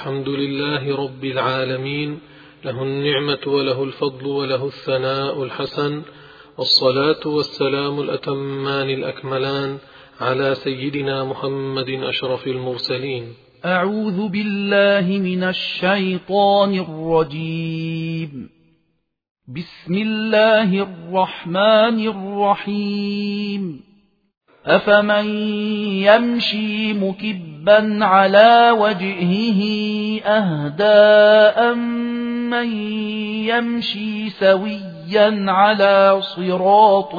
الحمد لله رب العالمين، له النعمة وله الفضل وله الثناء الحسن، والصلاة والسلام الأتمان الأكملان على سيدنا محمد أشرف المرسلين. أعوذ بالله من الشيطان الرجيم. بسم الله الرحمن الرحيم. أفمن يمشي مكبا على وجهه أهدى أمن يمشي سويا على صراط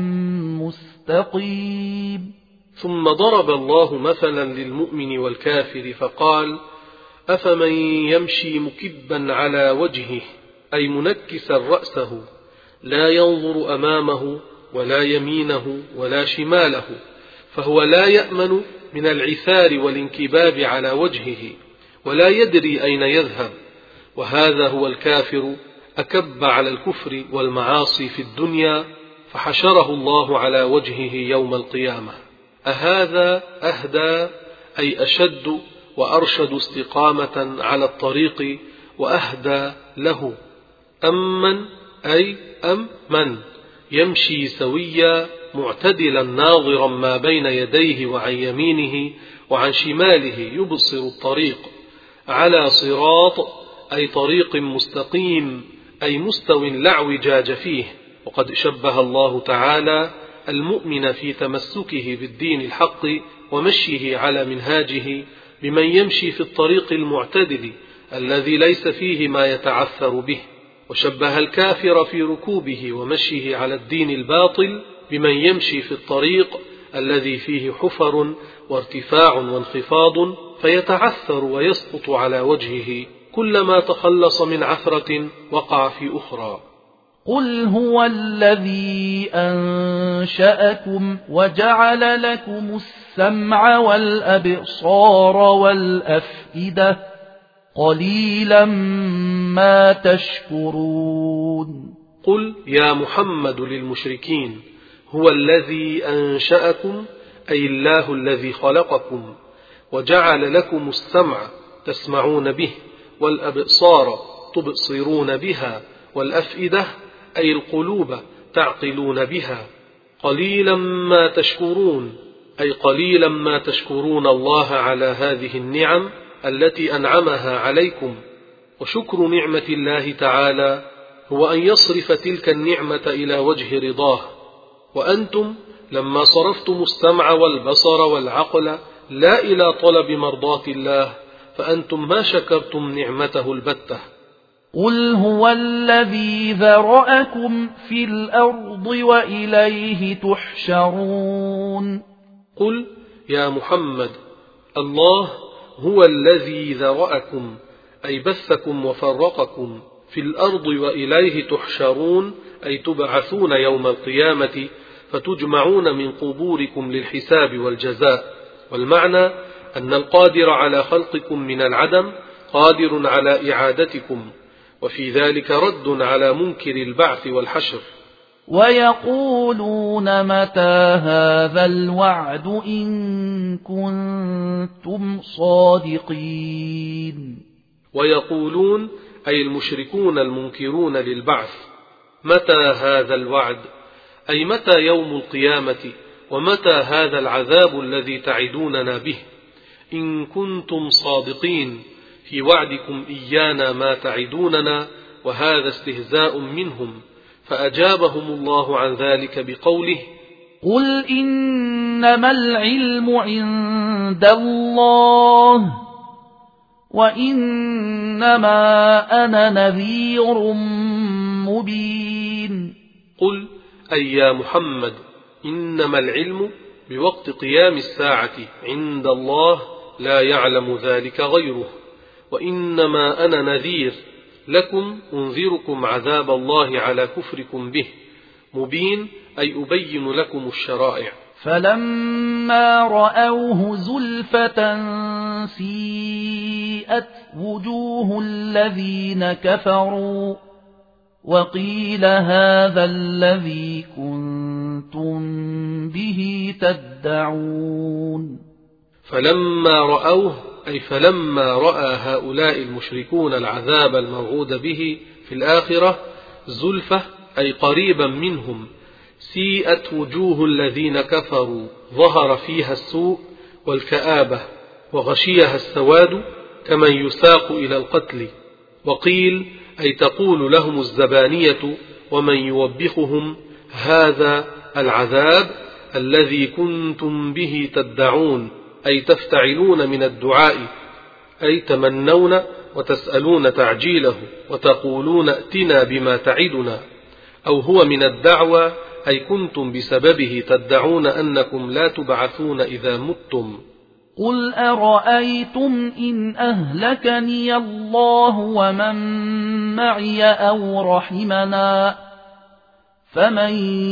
مستقيم. ثم ضرب الله مثلا للمؤمن والكافر فقال: أفمن يمشي مكبا على وجهه، أي منكسا رأسه، لا ينظر أمامه ولا يمينه ولا شماله، فهو لا يأمن من العثار والانكباب على وجهه، ولا يدري أين يذهب. وهذا هو الكافر، أكب على الكفر والمعاصي في الدنيا، فحشره الله على وجهه يوم القيامة. أهذا أهدى، أي أشد وأرشد استقامة على الطريق وأهدى له. أمن، أي من يمشي سويا معتدلا ناظرا ما بين يديه وعن يمينه وعن شماله يبصر الطريق. على صراط، أي طريق مستقيم، أي مستو لا اعوجاج فيه. وقد شبه الله تعالى المؤمن في تمسكه بالدين الحق ومشيه على منهاجه بمن يمشي في الطريق المعتدل الذي ليس فيه ما يتعثر به، وشبه الكافر في ركوبه ومشيه على الدين الباطل بمن يمشي في الطريق الذي فيه حفر وارتفاع وانخفاض، فيتعثر ويسقط على وجهه، كلما تخلص من عثرة وقع في أخرى. قل هو الذي أنشأكم وجعل لكم السمع والأبصار والأفئدة، قليلا ما تشكرون. قل يا محمد للمشركين: هو الذي أنشأكم، أي الله الذي خلقكم، وجعل لكم السمع تسمعون به، والأبصار تبصرون بها، والأفئدة أي القلوب تعقلون بها. قليلا ما تشكرون، أي قليلا ما تشكرون الله على هذه النعم التي أنعمها عليكم. وشكر نعمة الله تعالى هو أن يصرف تلك النعمة إلى وجه رضاه، وأنتم لما صرفتم السمع والبصر والعقل لا إلى طلب مرضاة الله، فأنتم ما شكرتم نعمته البتة. قل هو الذي ذرأكم في الأرض وإليه تحشرون. قل يا محمد: الله هو الذي ذرأكم، أي بثكم وفرقكم في الأرض وإليه تحشرون، أي تبعثون يوم القيامة فتجمعون من قبوركم للحساب والجزاء. والمعنى أن القادر على خلقكم من العدم قادر على إعادتكم، وفي ذلك رد على منكر البعث والحشر. ويقولون متى هذا الوعد إن كنتم صادقين. ويقولون أي المشركون المنكرون للبعث: متى هذا الوعد، أي متى يوم القيامة، ومتى هذا العذاب الذي تعدوننا به، إن كنتم صادقين في وعدكم إيانا ما تعدوننا. وهذا استهزاء منهم، فأجابهم الله عن ذلك بقوله: قل إنما العلم عند الله وإنما أنا نذير مبين. قل أي يا محمد: إنما العلم بوقت قيام الساعة عند الله، لا يعلم ذلك غيره، وإنما أنا نذير لكم، أنذركم عذاب الله على كفركم به، مبين أي أبين لكم الشرائع. فلما رأوه زلفة سيئت وجوه الذين كفروا وقيل هذا الذي كنتم به تدعون. فلما رأوه أي فلما رأى هؤلاء المشركون العذاب الموعود به في الآخرة زلفة أي قريبا منهم سيئت وجوه الذين كفروا ظهر فيها السوء والكآبة وغشيها السواد كمن يساق إلى القتل. وقيل أي تقول لهم الزبانية ومن يوبخهم هذا العذاب الذي كنتم به تدعون، أي تفتعلون من الدعاء، أي تمنون وتسألون تعجيله وتقولون ائتنا بما تعدنا، أو هو من الدعوى أي كنتم بسببه تدعون أنكم لا تبعثون إذا متم. قل أرأيتم إن أهلكني الله ومن معي أو رحمنا فمن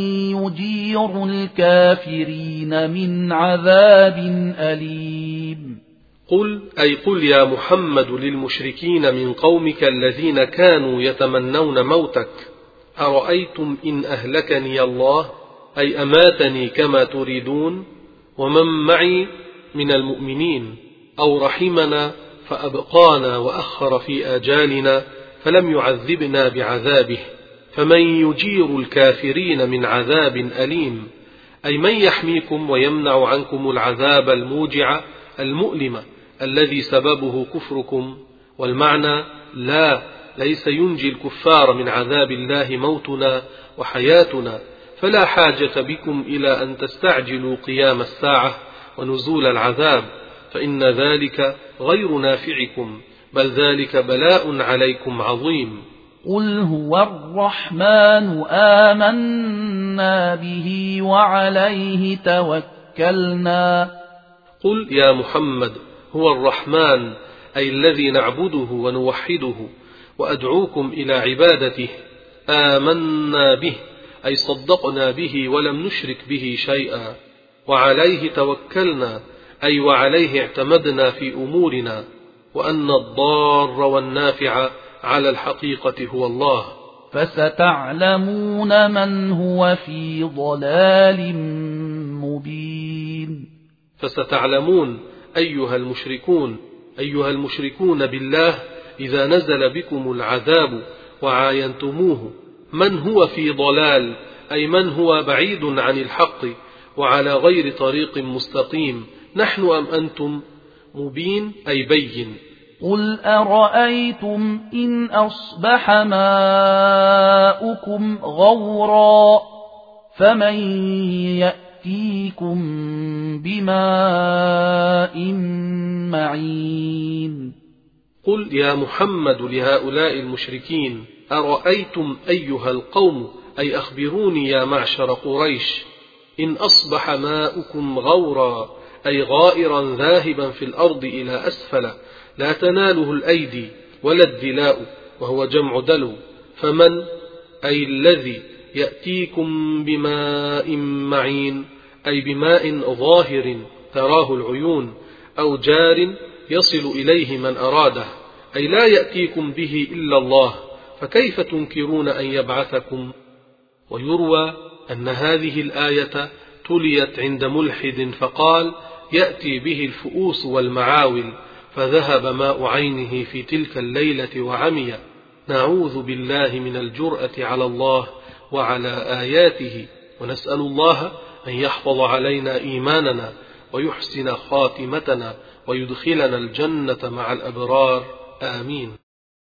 يجير الكافرين من عذاب أليم. قل أي قل يا محمد للمشركين من قومك الذين كانوا يتمنون موتك أرأيتم إن أهلكني الله أي أماتني كما تريدون ومن معي من المؤمنين أو رحمنا فأبقانا وأخر في آجالنا فلم يعذبنا بعذابه فمن يجير الكافرين من عذاب أليم، أي من يحميكم ويمنع عنكم العذاب الموجع المؤلم الذي سببه كفركم. والمعنى لا، ليس ينجي الكفار من عذاب الله موتنا وحياتنا، فلا حاجة بكم إلى أن تستعجلوا قيام الساعة ونزول العذاب، فإن ذلك غير نافعكم، بل ذلك بلاء عليكم عظيم. قل هو الرحمن آمنا به وعليه توكلنا. قل يا محمد هو الرحمن أي الذي نعبده ونوحده وأدعوكم إلى عبادته، آمنا به أي صدقنا به ولم نشرك به شيئا، وعليه توكلنا أي وعليه اعتمدنا في أمورنا، وأن الضار والنافع على الحقيقة هو الله. فستعلمون من هو في ضلال مبين. فستعلمون أيها المشركون بالله إذا نزل بكم العذاب وعاينتموه من هو في ضلال، أي من هو بعيد عن الحق وعلى غير طريق مستقيم، نحن أم أنتم؟ مبين أي بين. قل أرأيتم إن أصبح ماؤكم غورا فمن يأتيكم بماء معين. قل يا محمد لهؤلاء المشركين أرأيتم أيها القوم، أي أخبروني يا معشر قريش، إن أصبح ماؤكم غورا أي غائرا ذاهبا في الأرض إلى أسفل لا تناله الأيدي ولا الدلاء وهو جمع دلو، فمن أي الذي يأتيكم بماء معين أي بماء ظاهر تراه العيون أو جار يصل إليه من أراده، أي لا يأتيكم به إلا الله، فكيف تنكرون أن يبعثكم؟ ويروى أن هذه الآية تليت عند ملحد فقال يأتي به الفؤوس والمعاول، فذهب ماء عينه في تلك الليلة وعمي. نعوذ بالله من الجرأة على الله وعلى آياته، ونسأل الله أن يحفظ علينا إيماننا ويحسن خاتمتنا ويدخلنا الجنة مع الأبرار، آمين.